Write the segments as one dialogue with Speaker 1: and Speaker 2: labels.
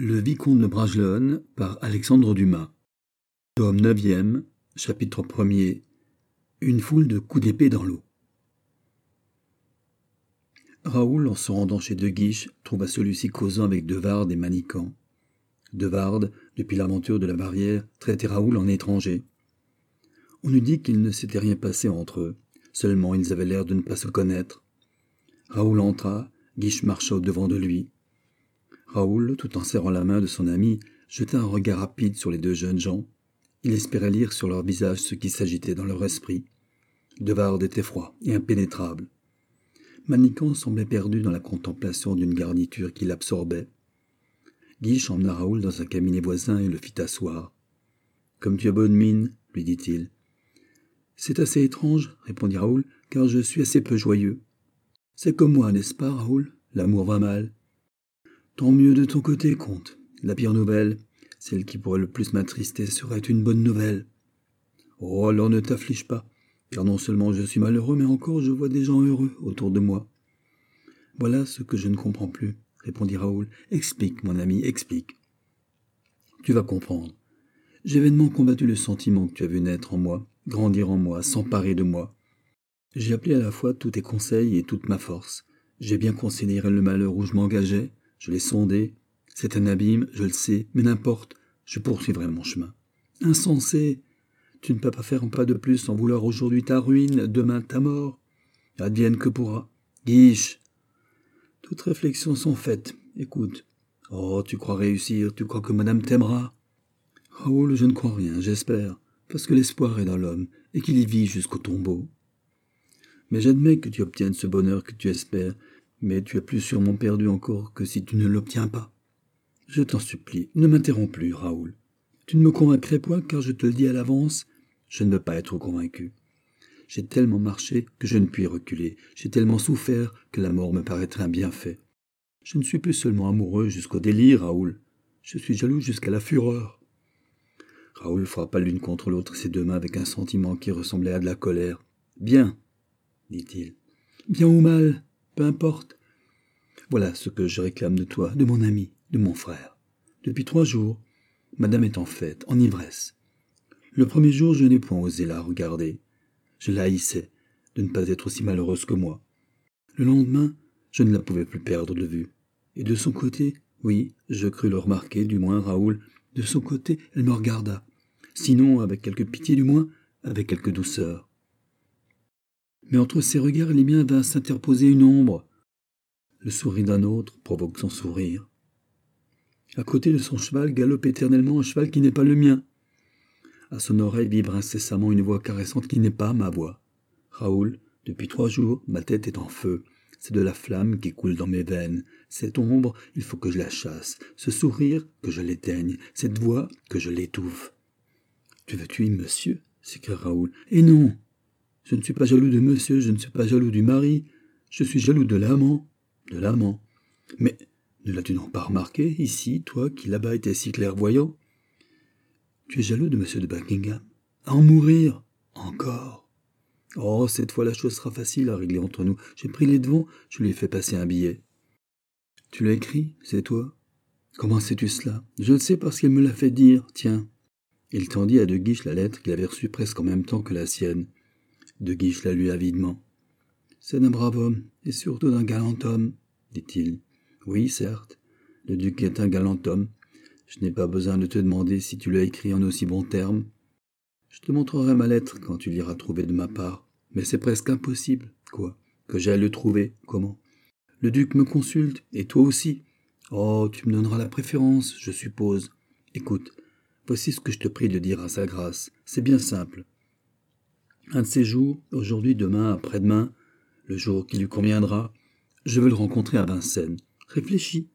Speaker 1: Le Vicomte de Bragelonne par Alexandre Dumas. Tome 9e, chapitre 1er. Une foule de coups d'épée dans l'eau. Raoul, en se rendant chez De Guiche, trouva celui-ci causant avec De Wardes et Manicamp. De Wardes, depuis l'aventure de la barrière, traitait Raoul en étranger. On eût dit qu'il ne s'était rien passé entre eux, seulement ils avaient l'air de ne pas se connaître. Raoul entra, Guiche marcha au-devant de lui. Raoul, tout en serrant la main de son ami, jeta un regard rapide sur les deux jeunes gens. Il espérait lire sur leur visage ce qui s'agitait dans leur esprit. De Wardes était froid et impénétrable. Manicamp semblait perdu dans la contemplation d'une garniture qui l'absorbait. Guiche emmena Raoul dans un cabinet voisin et le fit asseoir. « Comme tu as bonne mine, lui dit-il. « C'est assez étrange, répondit Raoul, car je suis assez peu joyeux. C'est comme moi, n'est-ce pas, Raoul? L'amour va mal. Tant mieux de ton côté, comte. La pire nouvelle, celle qui pourrait le plus m'attrister, serait une bonne nouvelle. Oh, alors ne t'afflige pas, car non seulement je suis malheureux, mais encore je vois des gens heureux autour de moi. Voilà ce que je ne comprends plus, répondit Raoul. Explique, mon ami, explique. Tu vas comprendre. J'ai vainement combattu le sentiment que tu as vu naître en moi, grandir en moi, s'emparer de moi. J'ai appelé à la fois tous tes conseils et toute ma force. J'ai bien considéré le malheur où je m'engageais, je l'ai sondé. C'est un abîme, je le sais, mais n'importe, je poursuivrai mon chemin. Insensé! Tu ne peux pas faire un pas de plus sans vouloir aujourd'hui ta ruine, demain ta mort. Advienne que pourra. Guiche! Toutes réflexions sont faites. Écoute. Oh, tu crois réussir, tu crois que madame t'aimera. Raoul, je ne crois rien, j'espère, parce que l'espoir est dans l'homme, et qu'il y vit jusqu'au tombeau. Mais j'admets que tu obtiennes ce bonheur que tu espères, mais tu es plus sûrement perdu encore que si tu ne l'obtiens pas. Je t'en supplie, ne m'interromps plus, Raoul. Tu ne me convaincrais point, car je te le dis à l'avance, je ne veux pas être convaincu. J'ai tellement marché que je ne puis reculer, j'ai tellement souffert que la mort me paraîtrait un bienfait. Je ne suis plus seulement amoureux jusqu'au délire, Raoul, je suis jaloux jusqu'à la fureur. Raoul frappa l'une contre l'autre ses deux mains avec un sentiment qui ressemblait à de la colère. Bien, dit-il. Bien ou mal, peu importe. Voilà ce que je réclame de toi, de mon ami, de mon frère. Depuis 3 jours, madame est en fête, en ivresse. Le premier jour, je n'ai point osé la regarder. Je la haïssais de ne pas être aussi malheureuse que moi. Le lendemain, je ne la pouvais plus perdre de vue. Et de son côté, oui, je crus le remarquer, du moins Raoul, de son côté, elle me regarda. Sinon, avec quelque pitié du moins, avec quelque douceur. Mais entre ses regards et les miens vint s'interposer une ombre. Le sourire d'un autre provoque son sourire. À côté de son cheval galope éternellement un cheval qui n'est pas le mien. À son oreille vibre incessamment une voix caressante qui n'est pas ma voix. Raoul, depuis 3 jours, ma tête est en feu. C'est de la flamme qui coule dans mes veines. Cette ombre, il faut que je la chasse. Ce sourire, que je l'éteigne. Cette voix, que je l'étouffe. Tu veux tuer monsieur? S'écria Raoul. Et non! Je ne suis pas jaloux de monsieur, je ne suis pas jaloux du mari. Je suis jaloux de l'amant. De l'amant. Mais ne l'as-tu donc pas remarqué, ici, toi qui là-bas étais si clairvoyant? Tu es jaloux de monsieur de Buckingham? À en mourir? Encore? Oh, cette fois la chose sera facile à régler entre nous. J'ai pris les devants, je lui ai fait passer un billet. Tu l'as écrit, c'est toi? Comment sais-tu cela? Je le sais parce qu'elle me l'a fait dire, tiens. Il tendit à De Guiche la lettre qu'il avait reçue presque en même temps que la sienne. De Guiche la lut avidement. C'est d'un brave homme, et surtout d'un galant homme, dit-il. Oui, certes, le duc est un galant homme. Je n'ai pas besoin de te demander si tu l'as écrit en aussi bons termes. Je te montrerai ma lettre quand tu l'iras trouver de ma part. Mais c'est presque impossible. Quoi? Que j'aille le trouver? Comment? Le duc me consulte, et toi aussi. Oh, tu me donneras la préférence, je suppose. Écoute, voici ce que je te prie de dire à sa grâce. C'est bien simple. Un de ces jours, aujourd'hui, demain, après-demain, le jour qui lui conviendra, je veux le rencontrer à Vincennes. Réfléchis.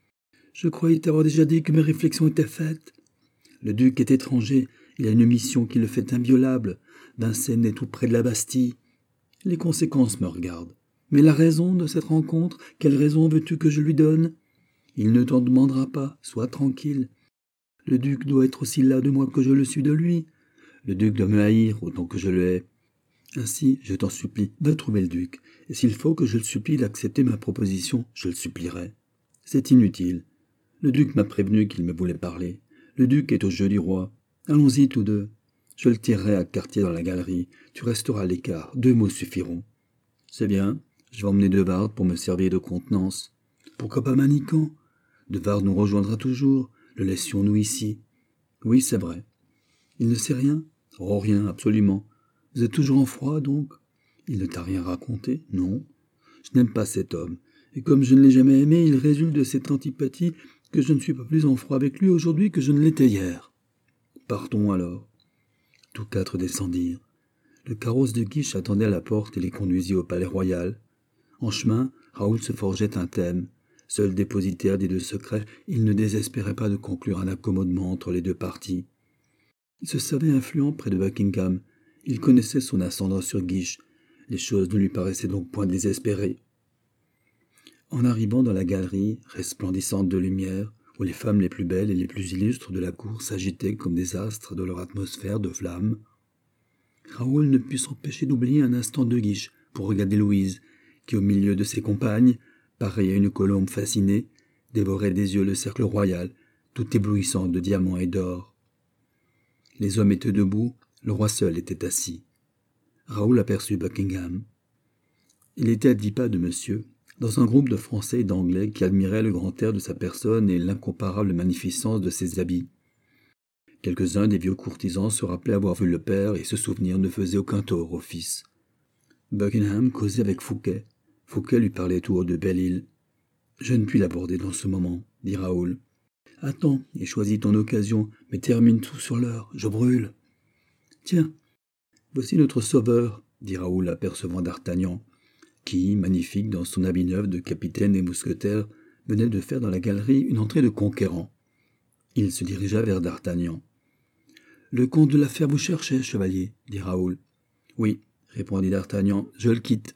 Speaker 1: Je croyais t'avoir déjà dit que mes réflexions étaient faites. Le duc est étranger, il a une mission qui le fait inviolable. Vincennes est tout près de la Bastille. Les conséquences me regardent. Mais la raison de cette rencontre, quelle raison veux-tu que je lui donne? Il ne t'en demandera pas, sois tranquille. Le duc doit être aussi las de moi que je le suis de lui. Le duc doit me haïr autant que je le hais. Ainsi, je t'en supplie, va trouver le duc, et s'il faut que je le supplie d'accepter ma proposition, je le supplierai. C'est inutile. Le duc m'a prévenu qu'il me voulait parler. Le duc est au jeu du roi. Allons-y tous deux. Je le tirerai à quartier dans la galerie. Tu resteras à l'écart. 2 mots suffiront. C'est bien. Je vais emmener De Wardes pour me servir de contenance. Pourquoi pas Manicamp? De Wardes nous rejoindra toujours. Le laissions-nous ici? Oui, c'est vrai. Il ne sait rien? Oh, rien, absolument. Vous êtes toujours en froid, donc? Il ne t'a rien raconté? Non. Je n'aime pas cet homme. Et comme je ne l'ai jamais aimé, il résulte de cette antipathie que je ne suis pas plus en froid avec lui aujourd'hui que je ne l'étais hier. Partons alors. Tous 4 descendirent. Le carrosse de Guiche attendait à la porte et les conduisit au palais royal. En chemin, Raoul se forgeait un thème. Seul dépositaire des 2 secrets, il ne désespérait pas de conclure un accommodement entre les 2 parties. Il se savait influent près de Buckingham. Il connaissait son ascendant sur Guiche. Les choses ne lui paraissaient donc point désespérées. En arrivant dans la galerie, resplendissante de lumière, où les femmes les plus belles et les plus illustres de la cour s'agitaient comme des astres de leur atmosphère de flammes, Raoul ne put s'empêcher d'oublier un instant De Guiche pour regarder Louise, qui, au milieu de ses compagnes, pareille à une colombe fascinée, dévorait des yeux le cercle royal, tout éblouissant de diamants et d'or. Les hommes étaient debout, le roi seul était assis. Raoul aperçut Buckingham. Il était à 10 pas de monsieur, dans un groupe de Français et d'Anglais qui admiraient le grand air de sa personne et l'incomparable magnificence de ses habits. Quelques-uns des vieux courtisans se rappelaient avoir vu le père et ce souvenir ne faisait aucun tort au fils. Buckingham causait avec Fouquet. Fouquet lui parlait tout haut de Belle-Île. « Je ne puis l'aborder dans ce moment, » dit Raoul. « Attends et choisis ton occasion, mais termine tout sur l'heure, je brûle. »« Tiens, voici notre sauveur, » dit Raoul apercevant d'Artagnan, qui, magnifique dans son habit neuf de capitaine des mousquetaires, venait de faire dans la galerie une entrée de conquérant. Il se dirigea vers d'Artagnan. « Le comte de la Fère vous cherchait, chevalier, » dit Raoul. « Oui, » répondit d'Artagnan, « je le quitte.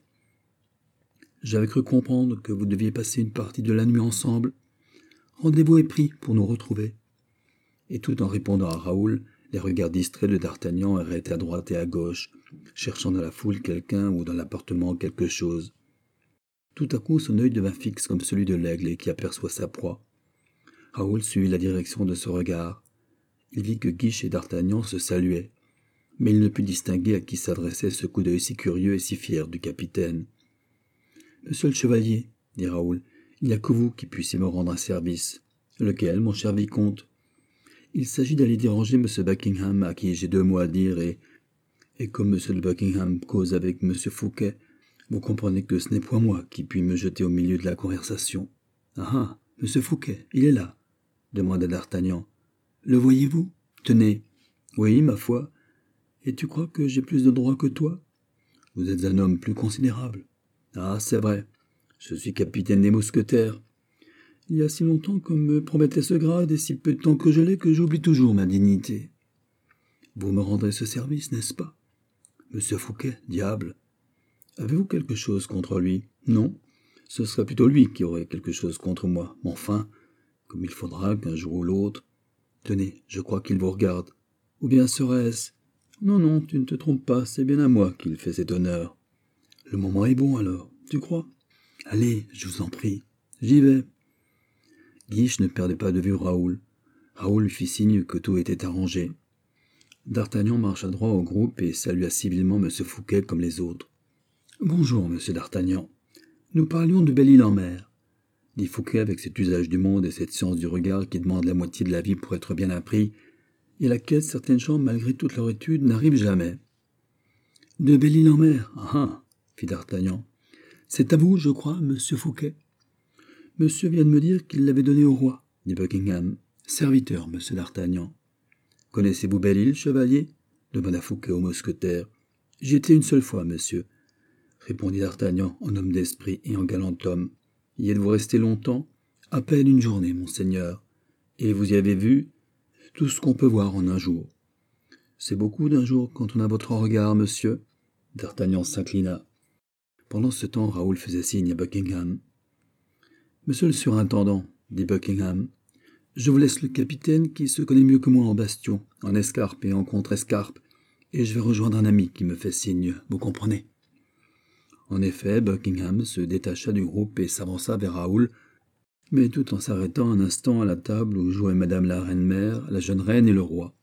Speaker 1: J'avais cru comprendre que vous deviez passer une partie de la nuit ensemble. Rendez-vous est pris pour nous retrouver. » Et tout en répondant à Raoul, les regards distraits de d'Artagnan erraient à droite et à gauche, cherchant dans la foule quelqu'un ou dans l'appartement quelque chose. Tout à coup, son œil devint fixe comme celui de l'aigle qui aperçoit sa proie. Raoul suivit la direction de ce regard. Il vit que Guiche et d'Artagnan se saluaient, mais il ne put distinguer à qui s'adressait ce coup d'œil si curieux et si fier du capitaine. « Monsieur le chevalier, » dit Raoul, « il n'y a que vous qui puissiez me rendre un service. »« Lequel, mon cher vicomte ?»« Il s'agit d'aller déranger M. Buckingham, à qui j'ai 2 mots à dire, et comme M. de Buckingham cause avec M. Fouquet, vous comprenez que ce n'est point moi qui puis me jeter au milieu de la conversation. »« Ah, M. Fouquet, il est là ?» demanda d'Artagnan. « Le voyez-vous? Tenez. »« Oui, ma foi. Et tu crois que j'ai plus de droits que toi? Vous êtes un homme plus considérable. »« Ah, c'est vrai. Je suis capitaine des mousquetaires. Il y a si longtemps qu'on me promettait ce grade et si peu de temps que je l'ai que j'oublie toujours ma dignité. Vous me rendrez ce service, n'est-ce pas? Monsieur Fouquet, diable. Avez-vous quelque chose contre lui? Non. Ce serait plutôt lui qui aurait quelque chose contre moi. Enfin, comme il faudra qu'un jour ou l'autre... Tenez, je crois qu'il vous regarde. Ou bien serait-ce... Non, tu ne te trompes pas, c'est bien à moi qu'il fait cet honneur. Le moment est bon alors, tu crois? Allez, je vous en prie, j'y vais. Guiche ne perdait pas de vue Raoul. Raoul fit signe que tout était arrangé. D'Artagnan marcha droit au groupe et salua civilement M. Fouquet comme les autres. « Bonjour, monsieur d'Artagnan. Nous parlions de Belle-Île-en-Mer, » dit Fouquet avec cet usage du monde et cette science du regard qui demande la moitié de la vie pour être bien appris, et à laquelle certaines gens, malgré toute leur étude, n'arrivent jamais. « De Belle-Île-en-Mer, fit d'Artagnan. « C'est à vous, je crois, monsieur Fouquet. »« Monsieur vient de me dire qu'il l'avait donné au roi, » dit Buckingham. « Serviteur, monsieur d'Artagnan. »« Connaissez-vous Belle-Île, chevalier » demanda Fouquet au mousquetaire. « J'y étais une seule fois, monsieur, » répondit d'Artagnan en homme d'esprit et en galant homme. « Y êtes-vous resté longtemps ?»« À peine une journée, monseigneur. »« Et vous y avez vu ?»« Tout ce qu'on peut voir en un jour. »« C'est beaucoup d'un jour quand on a votre regard, monsieur. » D'Artagnan s'inclina. Pendant ce temps, Raoul faisait signe à Buckingham. « Monsieur le surintendant, » dit Buckingham, « je vous laisse le capitaine qui se connaît mieux que moi en bastion, en escarpe et en contre-escarpe, et je vais rejoindre un ami qui me fait signe, vous comprenez ?» En effet, Buckingham se détacha du groupe et s'avança vers Raoul, mais tout en s'arrêtant un instant à la table où jouaient madame la reine-mère, la jeune reine et le roi.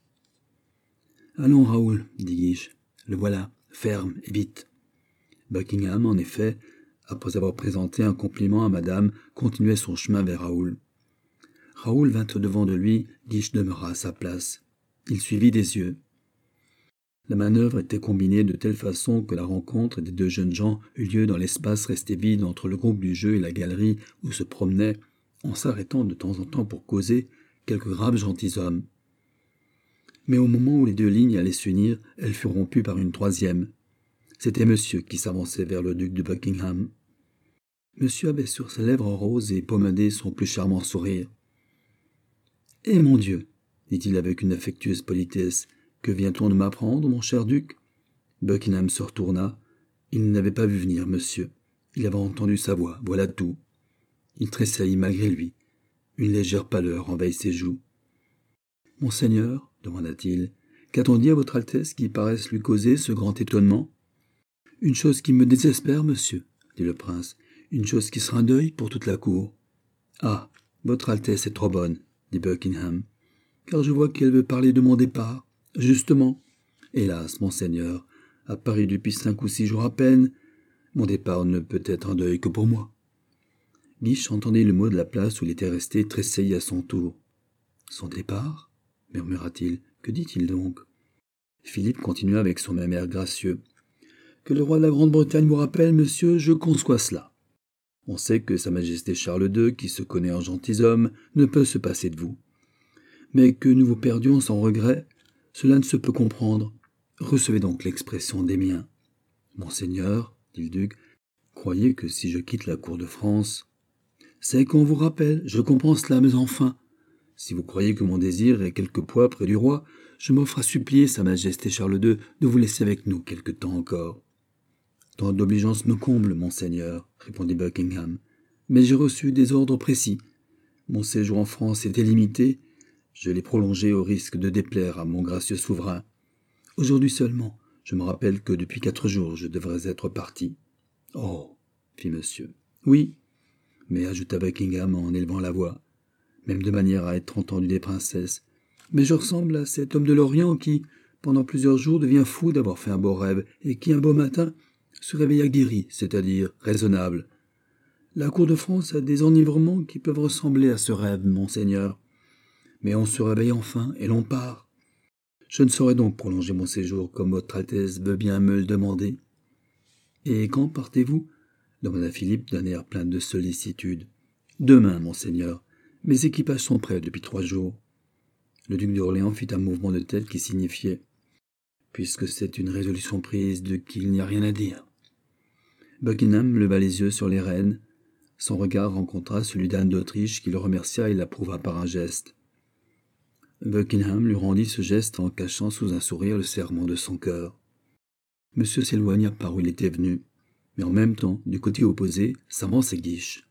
Speaker 1: « Allons, Raoul, dit Guiche, le voilà, ferme et vite. » Buckingham, en effet, après avoir présenté un compliment à madame, continuait son chemin vers Raoul. Raoul vint au-devant de lui, Guiche demeura à sa place. Il suivit des yeux. La manœuvre était combinée de telle façon que la rencontre des deux jeunes gens eut lieu dans l'espace resté vide entre le groupe du jeu et la galerie où se promenaient, en s'arrêtant de temps en temps pour causer, quelques graves gentilshommes. Mais au moment où les deux lignes allaient s'unir, elles furent rompues par une troisième. C'était monsieur qui s'avançait vers le duc de Buckingham. Monsieur avait sur ses lèvres roses et pommadées son plus charmant sourire. « Eh mon Dieu !» dit-il avec une affectueuse politesse. « Que vient-on de m'apprendre, mon cher duc ?» Buckingham se retourna. Il n'avait pas vu venir monsieur. Il avait entendu sa voix, voilà tout. Il tressaillit malgré lui. Une légère pâleur envahit ses joues. « Monseigneur, demanda-t-il, qu'a-t-on dit à votre Altesse qui paraisse lui causer ce grand étonnement ?»« Une chose qui me désespère, monsieur, dit le prince. Une chose qui sera un deuil pour toute la cour. »« Ah, votre Altesse est trop bonne, dit Buckingham, car je vois qu'elle veut parler de mon départ. Justement. Hélas, monseigneur, à Paris depuis 5 ou 6 jours à peine, mon départ ne peut être un deuil que pour moi. » Guiche entendit le mot de la place où il était resté, tressaillit à son tour. « Son départ ?» murmura-t-il. « Que dit-il donc ?» Philippe continua avec son même air gracieux. « Que le roi de la Grande-Bretagne vous rappelle, monsieur, je conçois cela. On sait que sa majesté Charles II, qui se connaît en gentilhomme, ne peut se passer de vous. Mais que nous vous perdions sans regret, cela ne se peut comprendre. Recevez donc l'expression des miens. Monseigneur, dit le duc, croyez que si je quitte la cour de France... C'est qu'on vous rappelle, je comprends cela, mais enfin... Si vous croyez que mon désir ait quelque poids près du roi, je m'offre à supplier sa majesté Charles II de vous laisser avec nous quelque temps encore. Tant d'obligeance me comble, monseigneur, répondit Buckingham, mais j'ai reçu des ordres précis. Mon séjour en France était limité, je l'ai prolongé au risque de déplaire à mon gracieux souverain. Aujourd'hui seulement, je me rappelle que depuis 4 jours, je devrais être parti. Oh, fit monsieur. Oui, mais ajouta Buckingham en élevant la voix, même de manière à être entendu des princesses. Mais je ressemble à cet homme de l'Orient qui, pendant plusieurs jours, devient fou d'avoir fait un beau rêve et qui, un beau matin, se réveilla guéri, c'est-à-dire raisonnable. La cour de France a des enivrements qui peuvent ressembler à ce rêve, monseigneur. Mais on se réveille enfin et l'on part. Je ne saurais donc prolonger mon séjour comme votre Altesse veut bien me le demander. Et quand partez-vous ? Demanda Philippe d'un air plein de sollicitude. Demain, monseigneur. Mes équipages sont prêts depuis 3 jours. Le duc d'Orléans fit un mouvement de tête qui signifiait « Puisque c'est une résolution prise de qu'il n'y a rien à dire. » Buckingham leva les yeux sur les reines. Son regard rencontra celui d'Anne d'Autriche qui le remercia et l'approuva par un geste. Buckingham lui rendit ce geste en cachant sous un sourire le serrement de son cœur. Monsieur s'éloigna par où il était venu, mais en même temps, du côté opposé, s'avançait Guiche.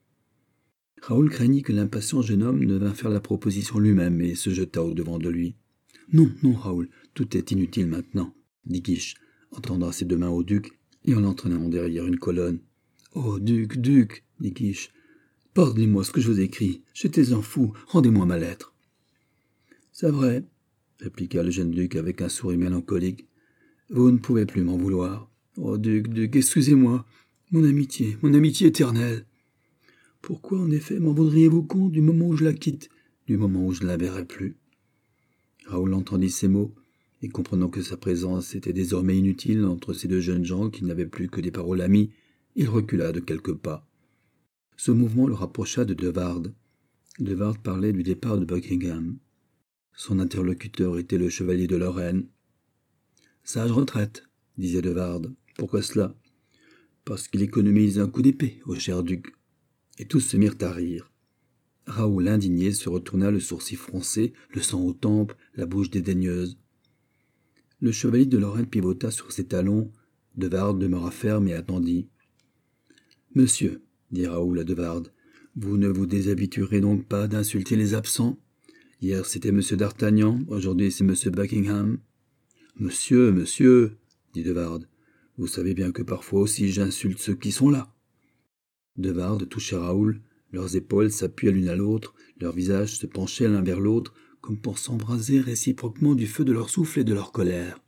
Speaker 1: Raoul craignit que l'impatient jeune homme ne vînt faire la proposition lui-même et se jeta au-devant de lui. « Non, non, Raoul, tout est inutile maintenant, » dit Guiche, en tendant ses 2 mains au duc et en l'entraînant derrière une colonne. « Oh, duc, duc, dit Guiche, pardonnez-moi ce que je vous écris, j'étais un fou, rendez-moi ma lettre. » C'est vrai, répliqua le jeune duc avec un sourire mélancolique. Vous ne pouvez plus m'en vouloir. Oh, duc, excusez-moi, mon amitié éternelle. Pourquoi, en effet, m'en voudriez-vous compte du moment où je la quitte, du moment où je ne la verrai plus? Raoul entendit ces mots, et comprenant que sa présence était désormais inutile entre ces 2 jeunes gens qui n'avaient plus que des paroles amies, il recula de quelques pas. Ce mouvement le rapprocha de De Wardes. De Wardes parlait du départ de Buckingham. Son interlocuteur était le chevalier de Lorraine. « Sage retraite, disait De Wardes. Pourquoi cela ? Parce qu'il économise un coup d'épée, au cher duc. » Et tous se mirent à rire. Raoul, indigné, se retourna le sourcil froncé, le sang aux tempes, la bouche dédaigneuse. Le chevalier de Lorraine pivota sur ses talons. De Wardes demeura ferme et attendit. « Monsieur, dit Raoul à De Wardes, vous ne vous déshabituerez donc pas d'insulter les absents ? Hier c'était M. d'Artagnan, aujourd'hui c'est M. Buckingham. »« Monsieur, dit De Wardes, vous savez bien que parfois aussi j'insulte ceux qui sont là. » De Wardes toucha Raoul, Leurs épaules s'appuyaient l'une à l'autre, leurs visages se penchaient l'un vers l'autre, comme pour s'embraser réciproquement du feu de leur souffle et de leur colère.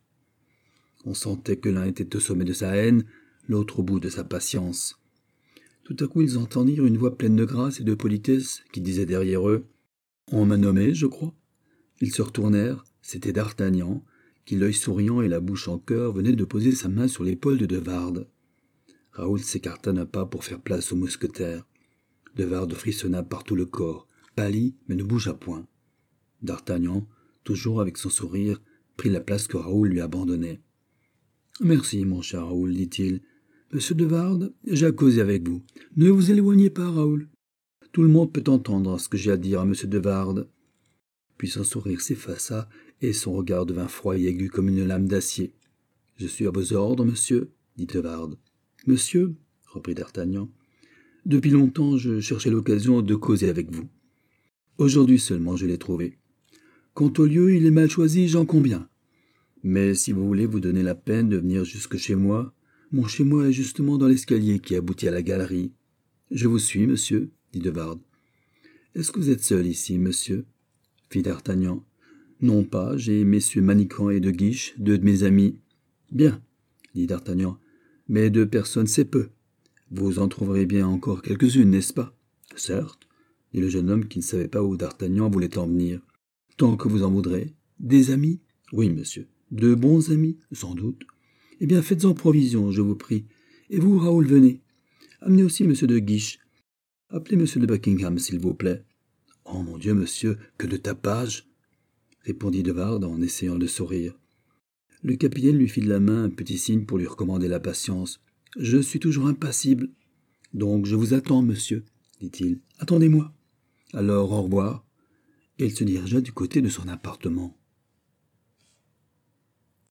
Speaker 1: On sentait que l'un était au sommet de sa haine, l'autre au bout de sa patience. Tout à coup, ils entendirent une voix pleine de grâce et de politesse qui disait derrière eux « On m'a nommé, je crois ». Ils se retournèrent, c'était d'Artagnan, qui, l'œil souriant et la bouche en cœur, venait de poser sa main sur l'épaule de De Wardes. Raoul s'écarta d'un pas pour faire place au mousquetaire. De Wardes frissonna par tout le corps, pâlit, mais ne bougea point. D'Artagnan, toujours avec son sourire, prit la place que Raoul lui abandonnait. « Merci, mon cher Raoul, dit-il. Monsieur de Wardes, j'ai à causer avec vous. Ne vous éloignez pas, Raoul. Tout le monde peut entendre ce que j'ai à dire à monsieur de Wardes. » Puis son sourire s'effaça et son regard devint froid et aigu comme une lame d'acier. « Je suis à vos ordres, monsieur, dit de Wardes. « Monsieur, reprit d'Artagnan, depuis longtemps je cherchais l'occasion de causer avec vous. Aujourd'hui seulement je l'ai trouvé. Quant au lieu, il est mal choisi, j'en conviens. Mais si vous voulez vous donner la peine de venir jusque chez moi, mon chez-moi est justement dans l'escalier qui aboutit à la galerie. Je vous suis, monsieur, dit de Wardes. Est-ce que vous êtes seul ici, monsieur, fit d'Artagnan. Non pas, j'ai messieurs Manicamp et de Guiche, deux de mes amis. Bien, dit d'Artagnan, mais deux personnes c'est peu. Vous en trouverez bien encore quelques-unes, n'est-ce pas? Certes, dit le jeune homme qui ne savait pas où d'Artagnan voulait en venir. Tant que vous en voudrez. Des amis? Oui, monsieur. De bons amis, sans doute. Eh bien, faites-en provision, je vous prie. Et vous, Raoul, venez. Amenez aussi monsieur de Guiche. Appelez monsieur de Buckingham, s'il vous plaît. Oh, mon Dieu, monsieur, que de tapage, répondit de Wardes en essayant de sourire. Le capitaine lui fit de la main un petit signe pour lui recommander la patience. « Je suis toujours impassible. Donc je vous attends, monsieur, dit-il. Attendez-moi. Alors au revoir. » Et il se dirigea du côté de son appartement.